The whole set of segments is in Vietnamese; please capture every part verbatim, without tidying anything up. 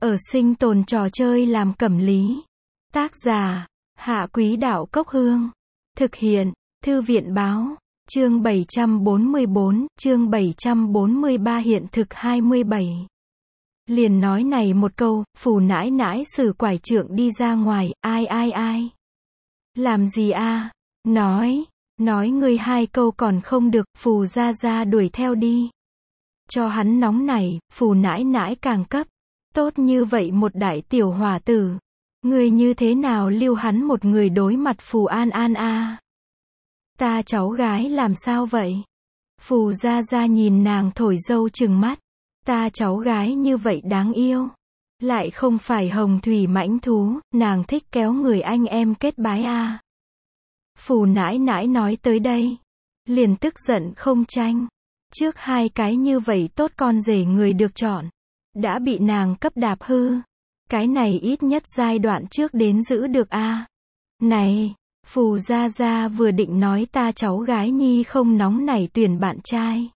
Ở sinh tồn trò chơi làm cẩm lý. Tác giả, Hạ Quý Đạo Cốc Hương. Thực hiện, Thư viện Báo. Chương bảy trăm bốn mươi bốn, chương bảy trăm bốn mươi ba hiện thực hai mươi bảy. Liền nói này một câu, phù nãi nãi sử quải trượng đi ra ngoài, ai ai ai. Làm gì a? Nói, nói ngươi hai câu còn không được, phù ra ra đuổi theo đi. Cho hắn nóng này, phù nãi nãi càng cấp. Tốt như vậy một đại tiểu hòa tử. Ngươi như thế nào lưu hắn một người đối mặt phù an an a? Ta cháu gái làm sao vậy? Phù ra ra nhìn nàng thổi dâu trừng mắt. Ta cháu gái như vậy đáng yêu. Lại không phải hồng thủy mãnh thú, nàng thích kéo người anh em kết bái a. Phù nãi nãi nói tới đây. Liền tức giận không tranh. Trước hai cái như vậy tốt con rể người được chọn. Đã bị nàng cấp đạp hư. Cái này ít nhất giai đoạn trước đến giữ được a. Này, phù gia gia vừa định nói ta cháu gái nhi không nóng nảy tuyển bạn trai.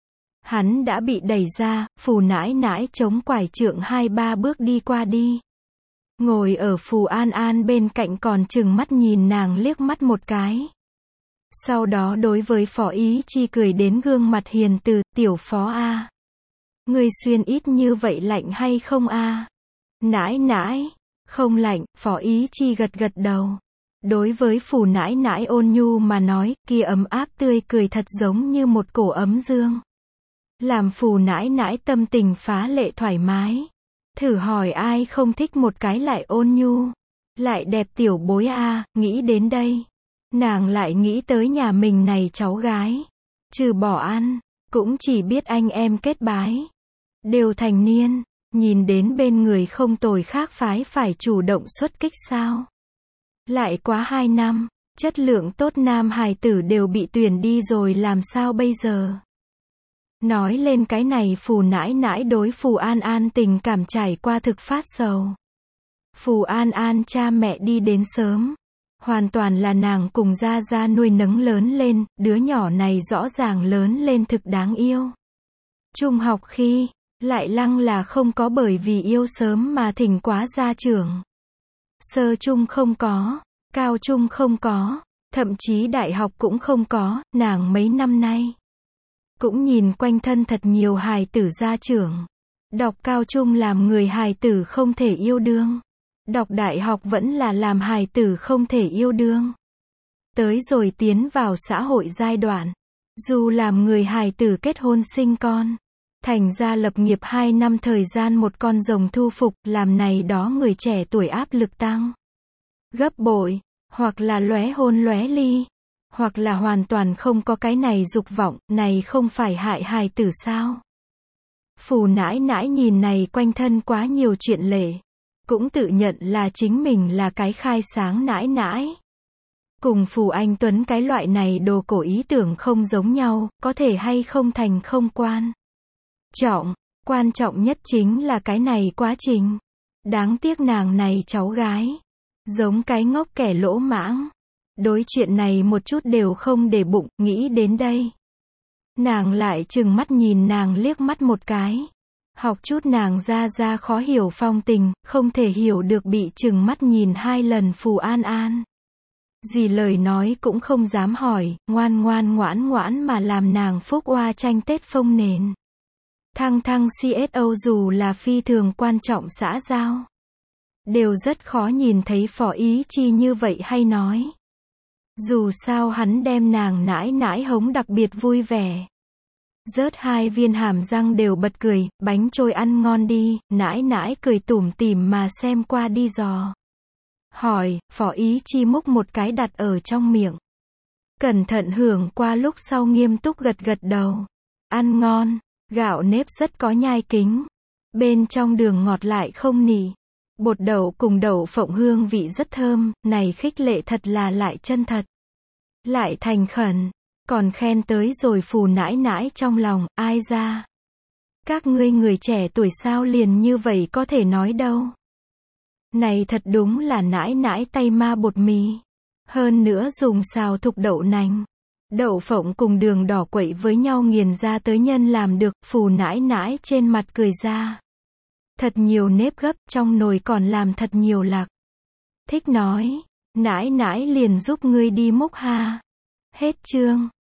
Hắn đã bị đẩy ra, phù nãi nãi chống quải trượng hai ba bước đi qua đi. Ngồi ở phù an an bên cạnh còn chừng mắt nhìn nàng liếc mắt một cái. Sau đó đối với phó ý chi cười đến gương mặt hiền từ, tiểu phó a. Ngươi xuyên ít như vậy lạnh hay không a? Nãi nãi, không lạnh, phó ý chi gật gật đầu. Đối với phù nãi nãi ôn nhu mà nói, kia ấm áp tươi cười thật giống như một cổ ấm dương. Làm phù nãi nãi tâm tình phá lệ thoải mái. Thử hỏi ai không thích một cái lại ôn nhu, lại đẹp tiểu bối a, nghĩ đến đây. Nàng lại nghĩ tới nhà mình này cháu gái. Trừ bỏ ăn, cũng chỉ biết anh em kết bái. Đều thành niên, nhìn đến bên người không tồi khác phái phải chủ động xuất kích sao. Lại quá hai năm, chất lượng tốt nam hài tử đều bị tuyển đi rồi làm sao bây giờ. Nói lên cái này phù nãi nãi đối phù an an tình cảm trải qua thực phát sầu. Phù an an cha mẹ đi đến sớm. Hoàn toàn là nàng cùng gia gia nuôi nấng lớn lên, đứa nhỏ này rõ ràng lớn lên thực đáng yêu. Trung học khi, lại lăng là không có bởi vì yêu sớm mà thỉnh quá gia trưởng. Sơ trung không có, cao trung không có, thậm chí đại học cũng không có, nàng mấy năm nay. Cũng nhìn quanh thân thật nhiều hài tử gia trưởng. Đọc cao trung làm người hài tử không thể yêu đương. Đọc đại học vẫn là làm hài tử không thể yêu đương. Tới rồi tiến vào xã hội giai đoạn. Dù làm người hài tử kết hôn sinh con. Thành ra lập nghiệp hai năm thời gian một con rồng thu phục, làm này đó người trẻ tuổi áp lực tăng. Gấp bội, hoặc là lóe hôn lóe ly. Hoặc là hoàn toàn không có cái này dục vọng, này không phải hại hài tử sao. Phù nãi nãi nhìn này quanh thân quá nhiều chuyện lệ. Cũng tự nhận là chính mình là cái khai sáng nãi nãi. Cùng phù anh Tuấn cái loại này đồ cổ ý tưởng không giống nhau, có thể hay không thành không quan trọng, quan trọng nhất chính là cái này quá trình. Đáng tiếc nàng này cháu gái, giống cái ngốc kẻ lỗ mãng. Đối chuyện này một chút đều không để bụng, nghĩ đến đây. Nàng lại chừng mắt nhìn nàng liếc mắt một cái. Học chút nàng ra ra khó hiểu phong tình, không thể hiểu được bị chừng mắt nhìn hai lần phù an an. Gì lời nói cũng không dám hỏi, ngoan ngoan ngoãn ngoãn mà làm nàng phúc oa tranh Tết phông nền. Thăng thăng xê ét ô dù là phi thường quan trọng xã giao. Đều rất khó nhìn thấy phó ý chi như vậy hay nói. Dù sao hắn đem nàng nãi nãi hống đặc biệt vui vẻ. Rớt hai viên hàm răng đều bật cười, bánh trôi ăn ngon đi, nãi nãi cười tủm tỉm mà xem qua đi dò. Hỏi, phó ý chi múc một cái đặt ở trong miệng. Cẩn thận hưởng qua lúc sau nghiêm túc gật gật đầu. Ăn ngon, gạo nếp rất có nhai kính. Bên trong đường ngọt lại không nỉ. Bột đậu cùng đậu phộng hương vị rất thơm, này khích lệ thật là lại chân thật. Lại thành khẩn. Còn khen tới rồi phù nãi nãi trong lòng, ai ra? Các ngươi người trẻ tuổi sao liền như vậy có thể nói đâu. Này thật đúng là nãi nãi tay ma bột mì. Hơn nữa dùng xào thục đậu nành. Đậu phộng cùng đường đỏ quậy với nhau nghiền ra tới nhân làm được, phù nãi nãi trên mặt cười ra. Thật nhiều nếp gấp, trong nồi còn làm thật nhiều lạc. Thích nói, nãi nãi liền giúp ngươi đi múc ha. Hết chương.